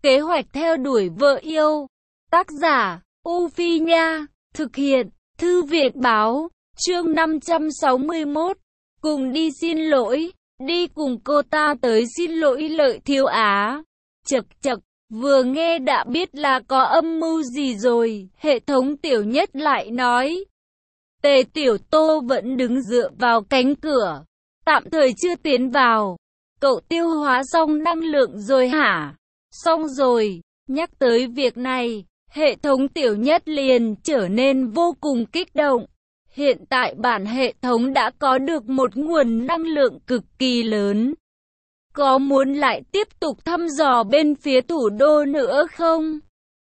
Kế hoạch theo đuổi vợ yêu. Tác giả, U Phi Nha. Thực hiện, Thư viện Báo. Chương 561. Cùng đi xin lỗi. Đi cùng cô ta tới xin lỗi Lợi Thiếu Á. Chậc chậc, vừa nghe đã biết là có âm mưu gì rồi. Hệ thống Tiểu Nhất lại nói. Tề Tiểu Tô vẫn đứng dựa vào cánh cửa, tạm thời chưa tiến vào. Cậu tiêu hóa xong năng lượng rồi hả? Xong rồi. Nhắc tới việc này, hệ thống Tiểu Nhất liền trở nên vô cùng kích động. Hiện tại bản hệ thống đã có được một nguồn năng lượng cực kỳ lớn. Có muốn lại tiếp tục thăm dò bên phía thủ đô nữa không?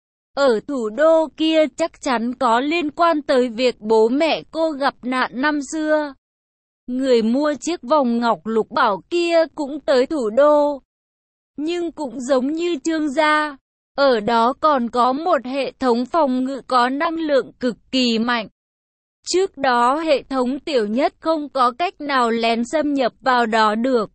Ở thủ đô kia chắc chắn có liên quan tới việc bố mẹ cô gặp nạn năm xưa. Người mua chiếc vòng ngọc lục bảo kia cũng tới thủ đô. Nhưng cũng giống như Trương gia, ở đó còn có một hệ thống phòng ngự có năng lượng cực kỳ mạnh. Trước đó hệ thống Tiểu Nhất không có cách nào lén xâm nhập vào đó được.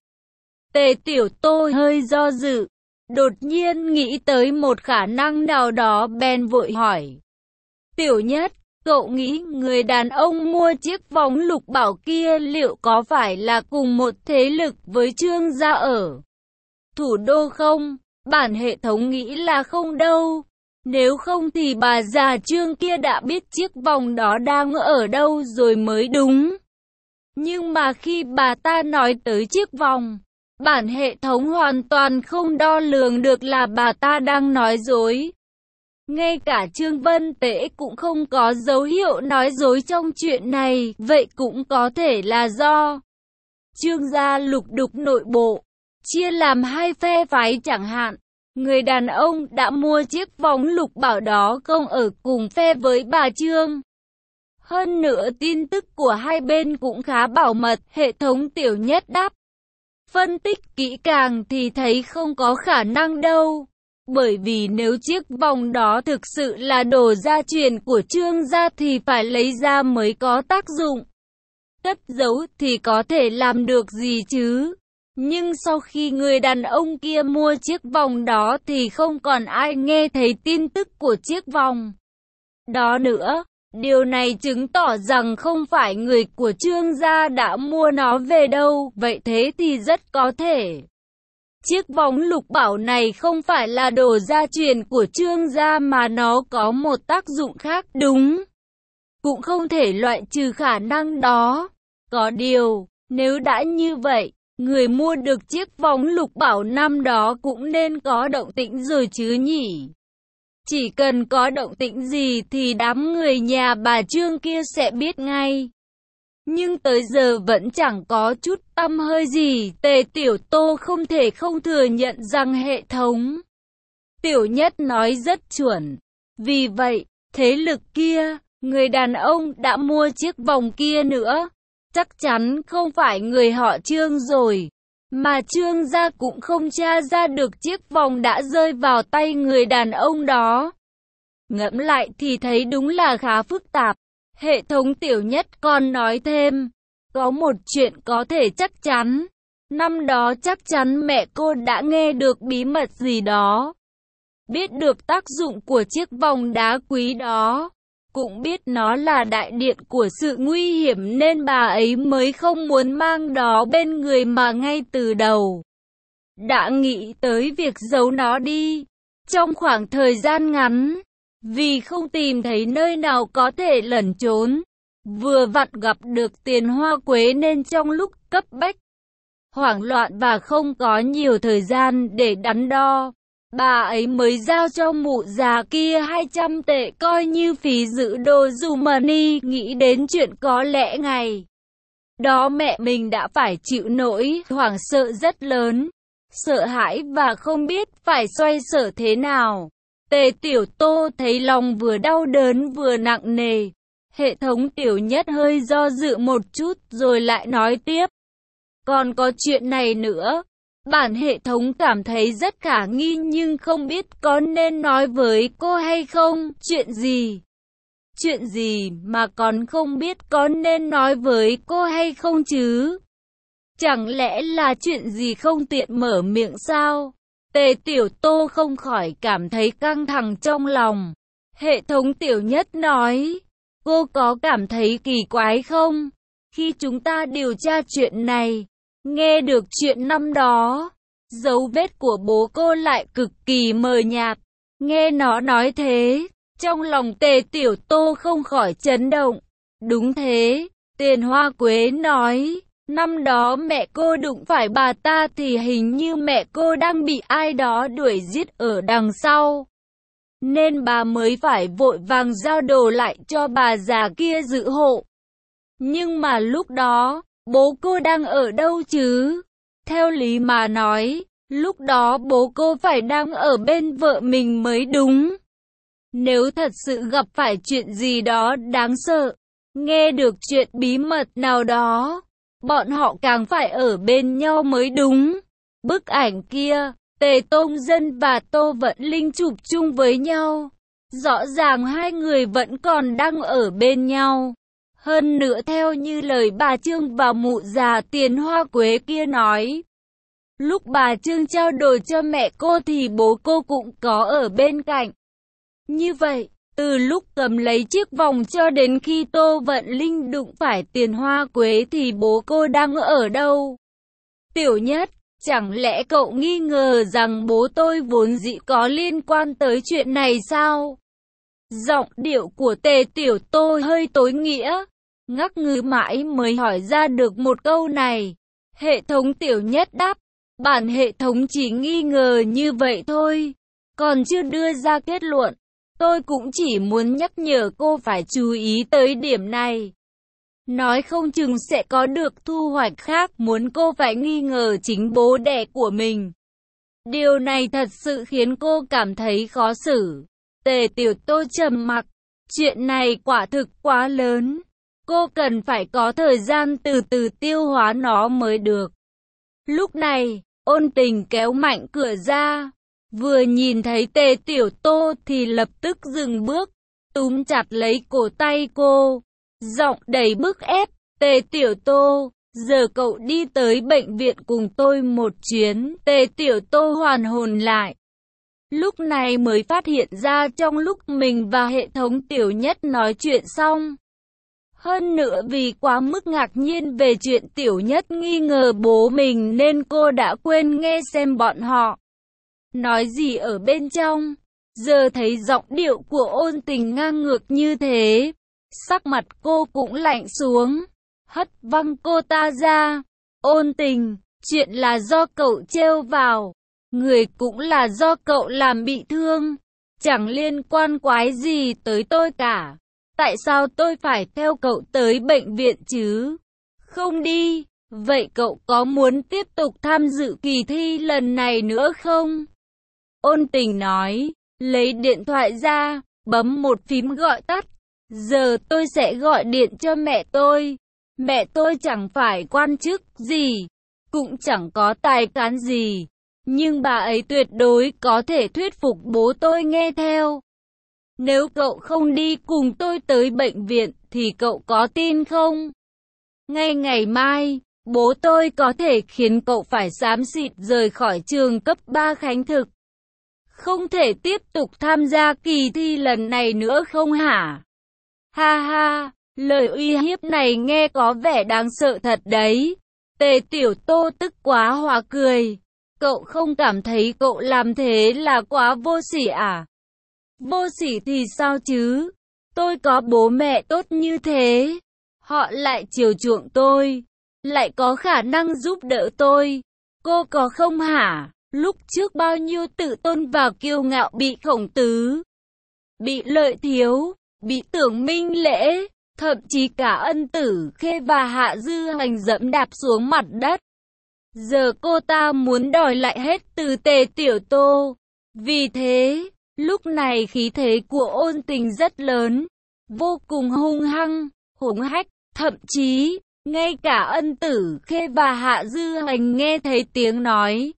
Tề Tiểu Tô hơi do dự, đột nhiên nghĩ tới một khả năng nào đó bèn vội hỏi. Tiểu Nhất, cậu nghĩ người đàn ông mua chiếc vòng lục bảo kia liệu có phải là cùng một thế lực với Trương gia ở thủ đô không? Bản hệ thống nghĩ là không đâu. Nếu không thì bà già Trương kia đã biết chiếc vòng đó đang ở đâu rồi mới đúng. Nhưng mà khi bà ta nói tới chiếc vòng, bản hệ thống hoàn toàn không đo lường được là bà ta đang nói dối. Ngay cả Trương Vân Tế cũng không có dấu hiệu nói dối trong chuyện này, vậy cũng có thể là do Trương gia lục đục nội bộ, chia làm hai phe phái chẳng hạn. Người đàn ông đã mua chiếc vòng lục bảo đó không ở cùng phe với bà Trương. Hơn nữa tin tức của hai bên cũng khá bảo mật, hệ thống Tiểu Nhất đáp. Phân tích kỹ càng thì thấy không có khả năng đâu. Bởi vì nếu chiếc vòng đó thực sự là đồ gia truyền của Trương gia thì phải lấy ra mới có tác dụng. Cất giấu thì có thể làm được gì chứ? Nhưng sau khi người đàn ông kia mua chiếc vòng đó thì không còn ai nghe thấy tin tức của chiếc vòng đó nữa. Điều này chứng tỏ rằng không phải người của Trương gia đã mua nó về đâu. Vậy thế thì rất có thể chiếc vòng lục bảo này không phải là đồ gia truyền của Trương gia mà nó có một tác dụng khác. Đúng, cũng không thể loại trừ khả năng đó. Có điều, nếu đã như vậy, người mua được chiếc vòng lục bảo năm đó cũng nên có động tĩnh rồi chứ nhỉ? Chỉ cần có động tĩnh gì thì đám người nhà bà Trương kia sẽ biết ngay. Nhưng tới giờ vẫn chẳng có chút tăm hơi gì. Tề Tiểu Tô không thể không thừa nhận rằng hệ thống Tiểu Nhất nói rất chuẩn. Vì vậy, thế lực kia, người đàn ông đã mua chiếc vòng kia nữa, chắc chắn không phải người họ Trương rồi. Mà Trương gia cũng không tra ra được chiếc vòng đã rơi vào tay người đàn ông đó. Ngẫm lại thì thấy đúng là khá phức tạp. Hệ thống Tiểu Nhất còn nói thêm, có một chuyện có thể chắc chắn. Năm đó chắc chắn mẹ cô đã nghe được bí mật gì đó. Biết được tác dụng của chiếc vòng đá quý đó. Cũng biết nó là đại điện của sự nguy hiểm nên bà ấy mới không muốn mang đó bên người mà ngay từ đầu đã nghĩ tới việc giấu nó đi. Trong khoảng thời gian ngắn, vì không tìm thấy nơi nào có thể lẩn trốn, vừa vặn gặp được Tiền Hoa Quế nên trong lúc cấp bách, hoảng loạn và không có nhiều thời gian để đắn đo, bà ấy mới giao cho mụ già kia 200 tệ coi như phí giữ đồ dùng money. Nghĩ đến chuyện có lẽ ngày đó mẹ mình đã phải chịu nỗi hoảng sợ rất lớn, sợ hãi và không biết phải xoay sở thế nào. Tề Tiểu Tô thấy lòng vừa đau đớn vừa nặng nề. Hệ thống Tiểu Nhất hơi do dự một chút rồi lại nói tiếp. Còn có chuyện này nữa. Bản hệ thống cảm thấy rất khả nghi nhưng không biết có nên nói với cô hay không. Chuyện gì? Chuyện gì mà còn không biết có nên nói với cô hay không chứ? Chẳng lẽ là chuyện gì không tiện mở miệng sao? Tề Tiểu Tô không khỏi cảm thấy căng thẳng trong lòng. Hệ thống Tiểu Nhất nói, cô có cảm thấy kỳ quái không? Khi chúng ta điều tra chuyện này, nghe được chuyện năm đó, dấu vết của bố cô lại cực kỳ mờ nhạt. Nghe nó nói thế, trong lòng Tề Tiểu Tô không khỏi chấn động. Đúng thế, Tiền Hoa Quế nói, năm đó mẹ cô đụng phải bà ta thì hình như mẹ cô đang bị ai đó đuổi giết ở đằng sau. Nên bà mới phải vội vàng giao đồ lại cho bà già kia giữ hộ. Nhưng mà lúc đó, bố cô đang ở đâu chứ? Theo lý mà nói, lúc đó bố cô phải đang ở bên vợ mình mới đúng. Nếu thật sự gặp phải chuyện gì đó đáng sợ, nghe được chuyện bí mật nào đó, bọn họ càng phải ở bên nhau mới đúng. Bức ảnh kia, Tề Tông Dân và Tô Vận Linh chụp chung với nhau. Rõ ràng hai người vẫn còn đang ở bên nhau. Hơn nữa theo như lời bà Trương và mụ già Tiền Hoa Quế kia nói, lúc bà Trương trao đổi cho mẹ cô thì bố cô cũng có ở bên cạnh. Như vậy, từ lúc cầm lấy chiếc vòng cho đến khi Tô Vận Linh đụng phải Tiền Hoa Quế thì bố cô đang ở đâu? Tiểu Nhất, chẳng lẽ cậu nghi ngờ rằng bố tôi vốn dĩ có liên quan tới chuyện này sao? Giọng điệu của Tề Tiểu Tô hơi tối nghĩa, ngắc ngứ mãi mới hỏi ra được một câu này. Hệ thống Tiểu Nhất đáp, bản hệ thống chỉ nghi ngờ như vậy thôi, còn chưa đưa ra kết luận. Tôi cũng chỉ muốn nhắc nhở cô phải chú ý tới điểm này. Nói không chừng sẽ có được thu hoạch khác muốn cô phải nghi ngờ chính bố đẻ của mình. Điều này thật sự khiến cô cảm thấy khó xử. Tề Tiểu Tô trầm mặc. Chuyện này quả thực quá lớn. Cô cần phải có thời gian từ từ tiêu hóa nó mới được. Lúc này, Ôn Tình kéo mạnh cửa ra. Vừa nhìn thấy Tề Tiểu Tô thì lập tức dừng bước, túm chặt lấy cổ tay cô. Giọng đầy bức ép, Tề Tiểu Tô, giờ cậu đi tới bệnh viện cùng tôi một chuyến. Tề Tiểu Tô hoàn hồn lại. Lúc này mới phát hiện ra trong lúc mình và hệ thống Tiểu Nhất nói chuyện xong. Hơn nữa vì quá mức ngạc nhiên về chuyện Tiểu Nhất nghi ngờ bố mình nên cô đã quên nghe xem bọn họ nói gì ở bên trong. Giờ thấy giọng điệu của Ôn Tình ngang ngược như thế, sắc mặt cô cũng lạnh xuống, hất văng cô ta ra. Ôn Tình, chuyện là do cậu trêu vào, người cũng là do cậu làm bị thương, chẳng liên quan quái gì tới tôi cả. Tại sao tôi phải theo cậu tới bệnh viện chứ? Không đi, vậy cậu có muốn tiếp tục tham dự kỳ thi lần này nữa không? Ôn Tình nói, lấy điện thoại ra, bấm một phím gọi tắt. Giờ tôi sẽ gọi điện cho mẹ tôi. Mẹ tôi chẳng phải quan chức gì, cũng chẳng có tài cán gì, nhưng bà ấy tuyệt đối có thể thuyết phục bố tôi nghe theo. Nếu cậu không đi cùng tôi tới bệnh viện thì cậu có tin không? Ngay ngày mai, bố tôi có thể khiến cậu phải xám xịt rời khỏi trường cấp 3 Khánh Thực. Không thể tiếp tục tham gia kỳ thi lần này nữa không hả? Ha ha, lời uy hiếp này nghe có vẻ đáng sợ thật đấy. Tề Tiểu Tô tức quá hòa cười. Cậu không cảm thấy cậu làm thế là quá vô sỉ à? Vô sỉ thì sao chứ? Tôi có bố mẹ tốt như thế. Họ lại chiều chuộng tôi, lại có khả năng giúp đỡ tôi. Cô có không hả? Lúc trước bao nhiêu tự tôn và kiêu ngạo bị Khổng Tứ, bị Lợi Thiếu, bị Tưởng Minh Lễ, thậm chí cả Ân Tử Khê và Hạ Dư Hành dẫm đạp xuống mặt đất. Giờ cô ta muốn đòi lại hết từ Tề Tiểu Tô. Vì thế, lúc này khí thế của Ôn Tình rất lớn, vô cùng hung hăng, hung hách, thậm chí, ngay cả Ân Tử Khê và Hạ Dư Hành nghe thấy tiếng nói,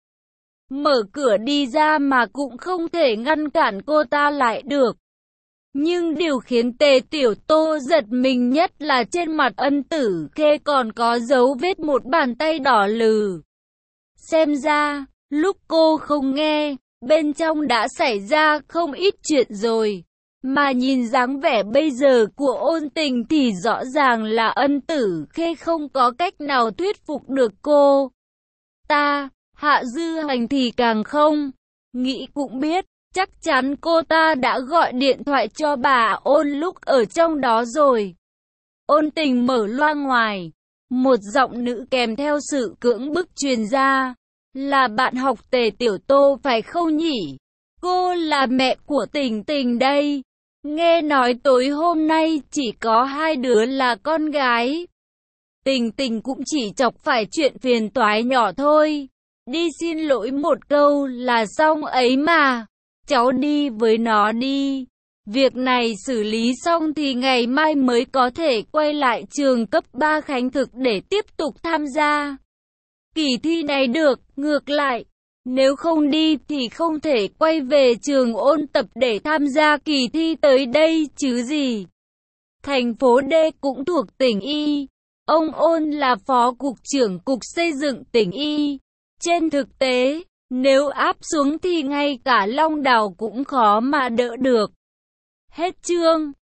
mở cửa đi ra mà cũng không thể ngăn cản cô ta lại được. Nhưng điều khiến Tề Tiểu Tô giật mình nhất là trên mặt Ân Tử Khê còn có dấu vết một bàn tay đỏ lừ. Xem ra, Lúc cô không nghe, bên trong đã xảy ra không ít chuyện rồi. Mà nhìn dáng vẻ bây giờ của Ôn Tình thì rõ ràng là Ân Tử Khê không có cách nào thuyết phục được cô ta. Hạ Dư Hành thì càng không. Nghĩ cũng biết, chắc chắn cô ta đã gọi điện thoại cho bà Ôn lúc ở trong đó rồi. Ôn Tình mở loa ngoài. Một giọng nữ kèm theo sự cưỡng bức truyền ra. Là bạn học Tề Tiểu Tô phải không nhỉ? Cô là mẹ của Tình Tình đây. Nghe nói tối hôm nay chỉ có hai đứa là con gái. Tình Tình cũng chỉ chọc phải chuyện phiền toái nhỏ thôi. Đi xin lỗi một câu là xong ấy mà. Cháu đi với nó đi. Việc này xử lý xong thì ngày mai mới có thể quay lại trường cấp 3 Khánh Thực để tiếp tục tham gia kỳ thi này được. Ngược lại, nếu không đi thì không thể quay về trường ôn tập để tham gia kỳ thi tới đây chứ gì. Thành phố D cũng thuộc tỉnh Y. Ông Ôn là phó cục trưởng cục xây dựng tỉnh Y. Trên thực tế, nếu áp xuống thì ngay cả Long Đào cũng khó mà đỡ được. Hết chương.